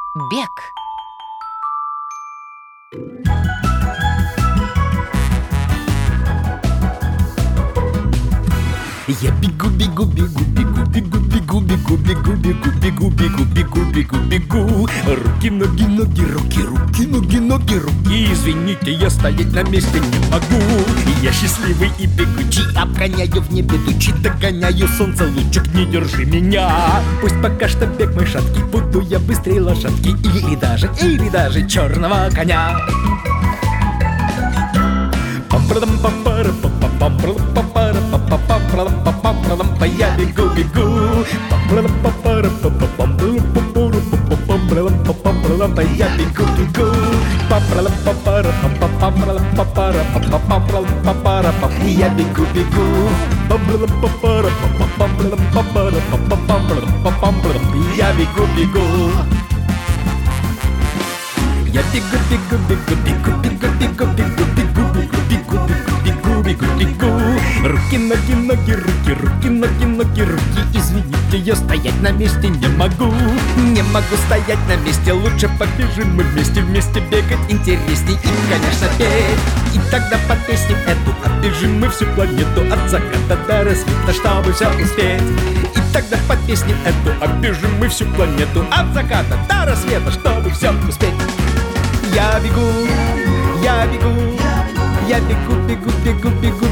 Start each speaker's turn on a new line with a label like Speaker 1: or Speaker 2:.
Speaker 1: Бег.
Speaker 2: Я бегу, бегу, бегу, бегу, бегу, бегу, бегу, бегу, бегу, бегу, бегу, бегу, бегу, бегу. Руки, ноги, ноги, руки, руки, ноги, ноги, руки. Извините, я стоять на месте не могу. Я счастливый и бегучий, обгоняю в небе тучи, догоняю солнце, лучик, не держи меня. Пусть пока что бег мой шаткий, буду я быстрее лошадки или даже черного коня. Я бегу, бегу. Я бегу, бегу. Я бегу, бегу. Я бегу, бегу. Я бегу, бегу, бегу, бегу, бегу, бегу, бегу, бегу, бегу, бегу, бегу, бегу, бегу. Руки, ноги, ноги, руки, руки, ноги, ноги, руки. Извините, я стоять на месте не могу. Не могу стоять на месте, лучше побежим мы вместе. Вместе бегать интересней и, конечно, петь. И тогда под песню эту оббежим мы всю планету от заката до рассвета, чтобы все успеть. И тогда под песню эту оббежим мы всю планету от заката до рассвета, чтобы все успеть. Я бегу, я бегу, я бегу, бегу, бегу, бегу.